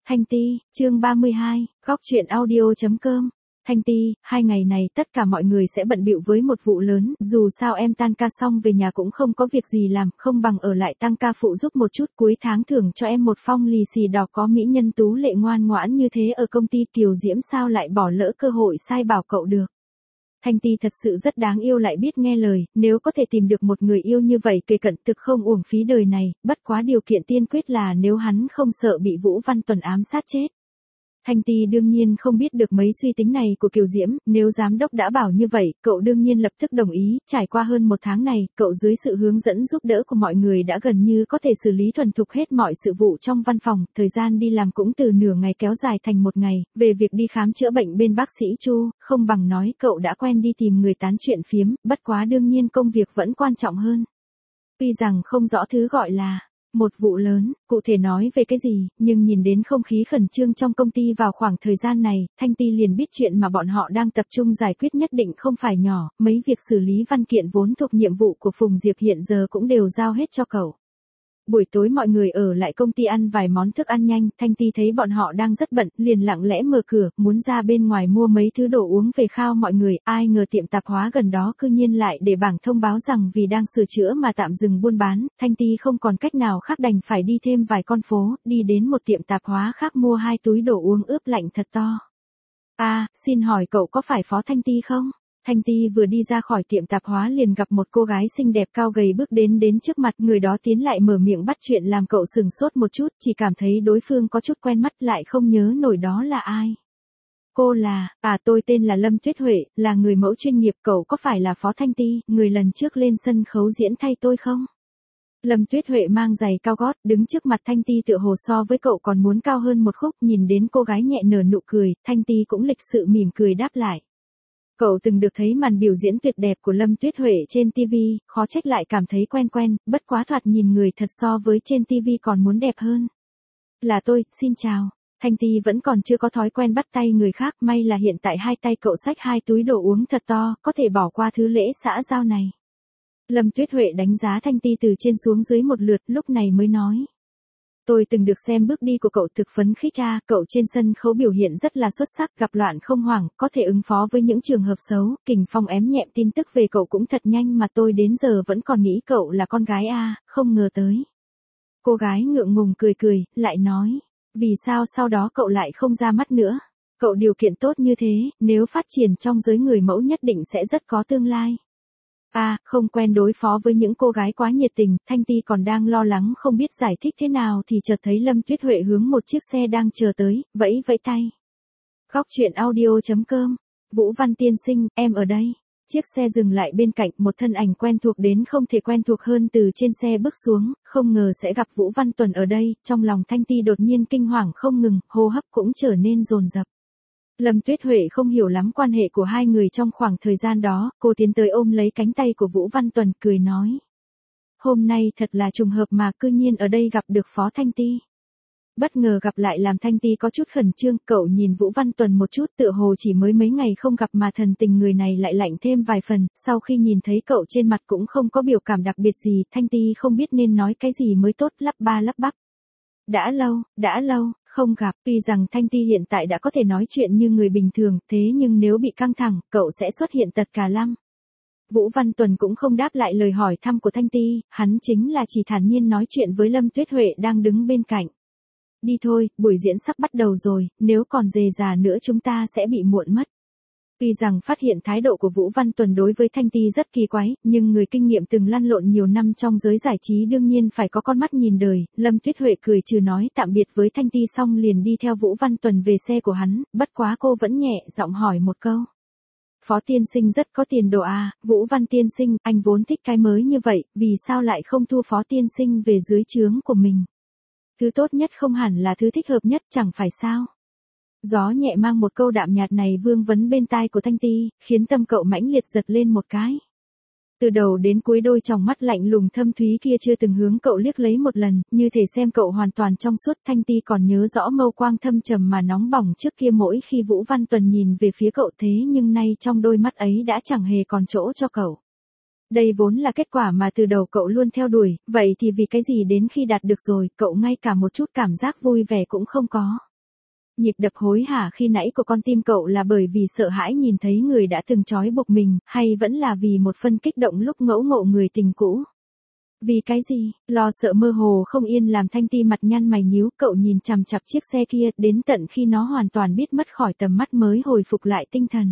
Thanh Ti, chương 32, góc truyện audio.com. Thanh Ti, 2 ngày này tất cả mọi người sẽ bận bịu với một vụ lớn, dù sao em tan ca xong về nhà cũng không có việc gì làm, không bằng ở lại tăng ca phụ giúp một chút, cuối tháng thưởng cho em một phong lì xì đỏ có mỹ nhân tú lệ ngoan ngoãn như thế ở công ty Kiều Diễm sao lại bỏ lỡ cơ hội sai bảo cậu được. Thanh Ti thật sự rất đáng yêu lại biết nghe lời, nếu có thể tìm được một người yêu như vậy kề cận thực không uổng phí đời này, bất quá điều kiện tiên quyết là nếu hắn không sợ bị Vũ Văn Tuần ám sát chết. Thanh Ti đương nhiên không biết được mấy suy tính này của Kiều Diễm, nếu giám đốc đã bảo như vậy, cậu đương nhiên lập tức đồng ý, trải qua hơn 1 tháng này, cậu dưới sự hướng dẫn giúp đỡ của mọi người đã gần như có thể xử lý thuần thục hết mọi sự vụ trong văn phòng, thời gian đi làm cũng từ nửa ngày kéo dài thành 1 ngày, về việc đi khám chữa bệnh bên bác sĩ Chu, không bằng nói cậu đã quen đi tìm người tán chuyện phiếm, bất quá đương nhiên công việc vẫn quan trọng hơn. Tuy rằng không rõ thứ gọi là một vụ lớn, cụ thể nói về cái gì, nhưng nhìn đến không khí khẩn trương trong công ty vào khoảng thời gian này, Thanh Ti liền biết chuyện mà bọn họ đang tập trung giải quyết nhất định không phải nhỏ, mấy việc xử lý văn kiện vốn thuộc nhiệm vụ của Phùng Diệp hiện giờ cũng đều giao hết cho cậu. Buổi tối mọi người ở lại công ty ăn vài món thức ăn nhanh, Thanh Ti thấy bọn họ đang rất bận, liền lặng lẽ mở cửa, muốn ra bên ngoài mua mấy thứ đồ uống về khao mọi người, ai ngờ tiệm tạp hóa gần đó cư nhiên lại để bảng thông báo rằng vì đang sửa chữa mà tạm dừng buôn bán, Thanh Ti không còn cách nào khác đành phải đi thêm vài con phố, đi đến một tiệm tạp hóa khác mua 2 túi đồ uống ướp lạnh thật to. Xin hỏi cậu có phải Phó Thanh Ti không? Thanh Ti vừa đi ra khỏi tiệm tạp hóa liền gặp một cô gái xinh đẹp cao gầy bước đến trước mặt, người đó tiến lại mở miệng bắt chuyện làm cậu sừng sốt một chút, chỉ cảm thấy đối phương có chút quen mắt lại không nhớ nổi đó là ai. Cô là, tôi tên là Lâm Tuyết Huệ, là người mẫu chuyên nghiệp, cậu có phải là Phó Thanh Ti, người lần trước lên sân khấu diễn thay tôi không? Lâm Tuyết Huệ mang giày cao gót, đứng trước mặt Thanh Ti tựa hồ so với cậu còn muốn cao hơn một khúc, nhìn đến cô gái nhẹ nở nụ cười, Thanh Ti cũng lịch sự mỉm cười đáp lại. Cậu từng được thấy màn biểu diễn tuyệt đẹp của Lâm Tuyết Huệ trên TV, khó trách lại cảm thấy quen, bất quá thoạt nhìn người thật so với trên TV còn muốn đẹp hơn. Là tôi, xin chào. Thanh Ti vẫn còn chưa có thói quen bắt tay người khác, may là hiện tại hai tay cậu xách 2 túi đồ uống thật to, có thể bỏ qua thứ lễ xã giao này. Lâm Tuyết Huệ đánh giá Thanh Ti từ trên xuống dưới một lượt, lúc này mới nói. Tôi từng được xem bước đi của cậu thực phấn khích cậu trên sân khấu biểu hiện rất là xuất sắc, gặp loạn không hoảng, có thể ứng phó với những trường hợp xấu, kình phong ém nhẹm, tin tức về cậu cũng thật nhanh mà tôi đến giờ vẫn còn nghĩ cậu là con gái không ngờ tới. Cô gái ngượng ngùng cười, lại nói, vì sao sau đó cậu lại không ra mắt nữa? Cậu điều kiện tốt như thế, nếu phát triển trong giới người mẫu nhất định sẽ rất có tương lai. Không quen đối phó với những cô gái quá nhiệt tình, Thanh Ti còn đang lo lắng không biết giải thích thế nào thì chợt thấy Lâm Tuyết Huệ hướng một chiếc xe đang chờ tới, vẫy tay. Góc truyện audio.com, Vũ Văn tiên sinh, em ở đây. Chiếc xe dừng lại bên cạnh, một thân ảnh quen thuộc đến không thể quen thuộc hơn từ trên xe bước xuống, không ngờ sẽ gặp Vũ Văn Tuần ở đây, trong lòng Thanh Ti đột nhiên kinh hoàng không ngừng, hô hấp cũng trở nên dồn dập. Lâm Tuyết Huệ không hiểu lắm quan hệ của hai người trong khoảng thời gian đó, cô tiến tới ôm lấy cánh tay của Vũ Văn Tuần, cười nói. Hôm nay thật là trùng hợp mà cư nhiên ở đây gặp được Phó Thanh Ti. Bất ngờ gặp lại làm Thanh Ti có chút khẩn trương, cậu nhìn Vũ Văn Tuần một chút tựa hồ chỉ mới mấy ngày không gặp mà thần tình người này lại lạnh thêm vài phần, sau khi nhìn thấy cậu trên mặt cũng không có biểu cảm đặc biệt gì, Thanh Ti không biết nên nói cái gì mới tốt, lắp bắp. Đã lâu, không gặp, tuy rằng Thanh Ti hiện tại đã có thể nói chuyện như người bình thường, thế nhưng nếu bị căng thẳng, cậu sẽ xuất hiện tật cả lăm. Vũ Văn Tuần cũng không đáp lại lời hỏi thăm của Thanh Ti, hắn chính là chỉ thản nhiên nói chuyện với Lâm Tuyết Huệ đang đứng bên cạnh. Đi thôi, buổi diễn sắp bắt đầu rồi, nếu còn dề dà nữa chúng ta sẽ bị muộn mất. Tuy rằng phát hiện thái độ của Vũ Văn Tuần đối với Thanh Ti rất kỳ quái, nhưng người kinh nghiệm từng lăn lộn nhiều năm trong giới giải trí đương nhiên phải có con mắt nhìn đời, Lâm Tuyết Huệ cười trừ nói tạm biệt với Thanh Ti xong liền đi theo Vũ Văn Tuần về xe của hắn, bất quá cô vẫn nhẹ giọng hỏi một câu. Phó tiên sinh rất có tiền đồ Vũ Văn tiên sinh, anh vốn thích cái mới như vậy, vì sao lại không thu Phó tiên sinh về dưới trướng của mình? Thứ tốt nhất không hẳn là thứ thích hợp nhất, chẳng phải sao? Gió nhẹ mang một câu đạm nhạt này vương vấn bên tai của Thanh Ti, khiến tâm cậu mãnh liệt giật lên một cái. Từ đầu đến cuối đôi tròng mắt lạnh lùng thâm thúy kia chưa từng hướng cậu liếc lấy một lần, như thể xem cậu hoàn toàn trong suốt. Thanh Ti còn nhớ rõ mâu quang thâm trầm mà nóng bỏng trước kia mỗi khi Vũ Văn Tuần nhìn về phía cậu, thế nhưng nay trong đôi mắt ấy đã chẳng hề còn chỗ cho cậu. Đây vốn là kết quả mà từ đầu cậu luôn theo đuổi, vậy thì vì cái gì đến khi đạt được rồi, cậu ngay cả một chút cảm giác vui vẻ cũng không có. Nhịp đập hối hả khi nãy của con tim cậu là bởi vì sợ hãi nhìn thấy người đã từng trói buộc mình, hay vẫn là vì một phân kích động lúc ngẫu ngộ người tình cũ? Vì cái gì? Lo sợ mơ hồ không yên làm Thanh Ti mặt nhăn mày nhíu, cậu nhìn chằm chằm chiếc xe kia, đến tận khi nó hoàn toàn biết mất khỏi tầm mắt mới hồi phục lại tinh thần.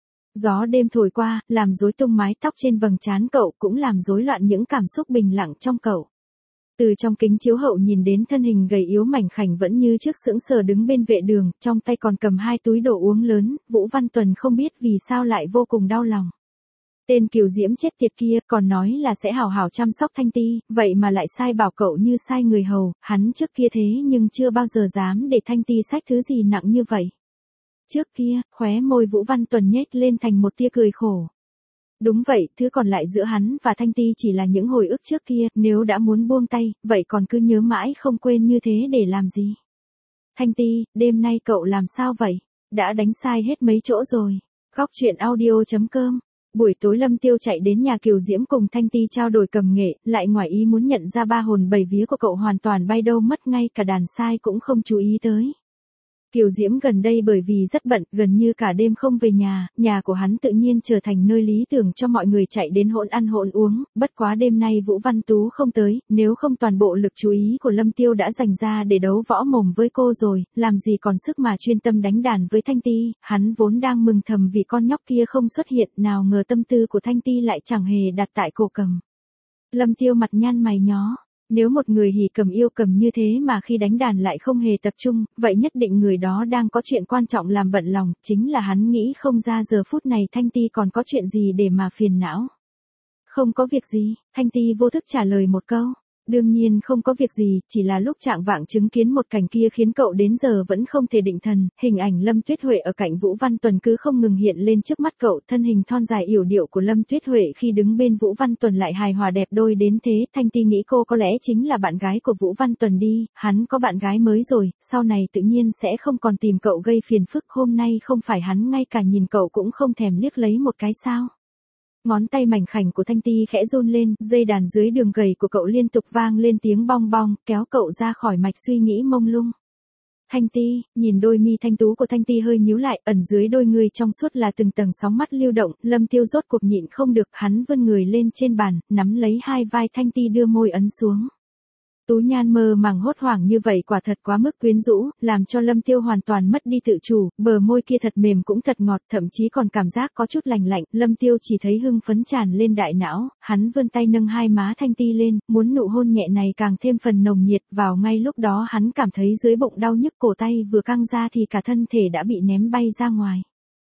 Gió đêm thổi qua, làm rối tung mái tóc trên vầng trán cậu, cũng làm rối loạn những cảm xúc bình lặng trong cậu. Từ trong kính chiếu hậu nhìn đến thân hình gầy yếu mảnh khảnh vẫn như trước sững sờ đứng bên vệ đường, trong tay còn cầm 2 túi đồ uống lớn, Vũ Văn Tuần không biết vì sao lại vô cùng đau lòng. Tên Kiều Diễm chết tiệt kia còn nói là sẽ hảo hảo chăm sóc Thanh Ti, vậy mà lại sai bảo cậu như sai người hầu, hắn trước kia thế nhưng chưa bao giờ dám để Thanh Ti xách thứ gì nặng như vậy. Trước kia, khóe môi Vũ Văn Tuần nhếch lên thành một tia cười khổ. Đúng vậy, thứ còn lại giữa hắn và Thanh Ti chỉ là những hồi ức trước kia, nếu đã muốn buông tay, vậy còn cứ nhớ mãi không quên như thế để làm gì? Thanh Ti, đêm nay cậu làm sao vậy? Đã đánh sai hết mấy chỗ rồi. Góc truyện audio.com. Buổi tối Lâm Tiêu chạy đến nhà Kiều Diễm cùng Thanh Ti trao đổi cầm nghệ, lại ngoài ý muốn nhận ra 3 hồn 7 vía của cậu hoàn toàn bay đâu mất, ngay cả đàn sai cũng không chú ý tới. Kiều Diễm gần đây bởi vì rất bận, gần như cả đêm không về nhà của hắn tự nhiên trở thành nơi lý tưởng cho mọi người chạy đến hỗn ăn hỗn uống, bất quá đêm nay Vũ Văn Tú không tới, nếu không toàn bộ lực chú ý của Lâm Tiêu đã dành ra để đấu võ mồm với cô rồi, làm gì còn sức mà chuyên tâm đánh đàn với Thanh Ti, hắn vốn đang mừng thầm vì con nhóc kia không xuất hiện, nào ngờ tâm tư của Thanh Ti lại chẳng hề đặt tại cổ cầm. Lâm Tiêu mặt nhăn mày nhó. Nếu một người hỉ cầm yêu cầm như thế mà khi đánh đàn lại không hề tập trung, vậy nhất định người đó đang có chuyện quan trọng làm bận lòng, chính là hắn nghĩ không ra giờ phút này Thanh Ti còn có chuyện gì để mà phiền não. Không có việc gì, Thanh Ti vô thức trả lời một câu. Đương nhiên không có việc gì, chỉ là lúc trạng vạng chứng kiến một cảnh kia khiến cậu đến giờ vẫn không thể định thần, hình ảnh Lâm Tuyết Huệ ở cạnh Vũ Văn Tuần cứ không ngừng hiện lên trước mắt cậu, thân hình thon dài yểu điệu của Lâm Tuyết Huệ khi đứng bên Vũ Văn Tuần lại hài hòa đẹp đôi đến thế, Thanh Ti nghĩ cô có lẽ chính là bạn gái của Vũ Văn Tuần đi, hắn có bạn gái mới rồi, sau này tự nhiên sẽ không còn tìm cậu gây phiền phức, hôm nay không phải hắn ngay cả nhìn cậu cũng không thèm liếc lấy một cái sao. Ngón tay mảnh khảnh của Thanh Ti khẽ run lên, dây đàn dưới đường gầy của cậu liên tục vang lên tiếng bong bong, kéo cậu ra khỏi mạch suy nghĩ mông lung. Thanh Ti, nhìn đôi mi thanh tú của Thanh Ti hơi nhíu lại, ẩn dưới đôi người trong suốt là từng tầng sóng mắt lưu động, Lâm Tiêu rốt cuộc nhịn không được, hắn vươn người lên trên bàn, nắm lấy hai vai Thanh Ti đưa môi ấn xuống. Tú nhan mơ màng hốt hoảng như vậy quả thật quá mức quyến rũ, làm cho Lâm Tiêu hoàn toàn mất đi tự chủ, bờ môi kia thật mềm cũng thật ngọt, thậm chí còn cảm giác có chút lành lạnh, Lâm Tiêu chỉ thấy hưng phấn tràn lên đại não, hắn vươn tay nâng hai má Thanh Ti lên, muốn nụ hôn nhẹ này càng thêm phần nồng nhiệt, vào ngay lúc đó hắn cảm thấy dưới bụng đau nhức, cổ tay vừa căng ra thì cả thân thể đã bị ném bay ra ngoài.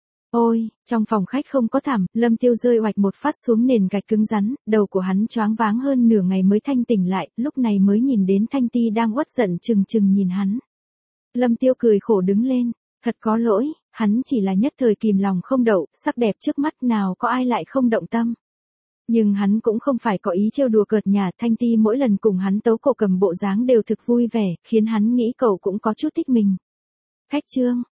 Ôi, trong phòng khách không có thảm, Lâm Tiêu rơi oạch một phát xuống nền gạch cứng rắn, đầu của hắn choáng váng hơn nửa ngày mới thanh tỉnh lại, lúc này mới nhìn đến Thanh Ti đang uất giận chừng chừng nhìn hắn. Lâm Tiêu cười khổ đứng lên, thật có lỗi, hắn chỉ là nhất thời kìm lòng không đậu, sắc đẹp trước mắt nào có ai lại không động tâm. Nhưng hắn cũng không phải có ý trêu đùa cợt nhả, Thanh Ti mỗi lần cùng hắn tấu cổ cầm bộ dáng đều thực vui vẻ, khiến hắn nghĩ cậu cũng có chút thích mình. Khách trương.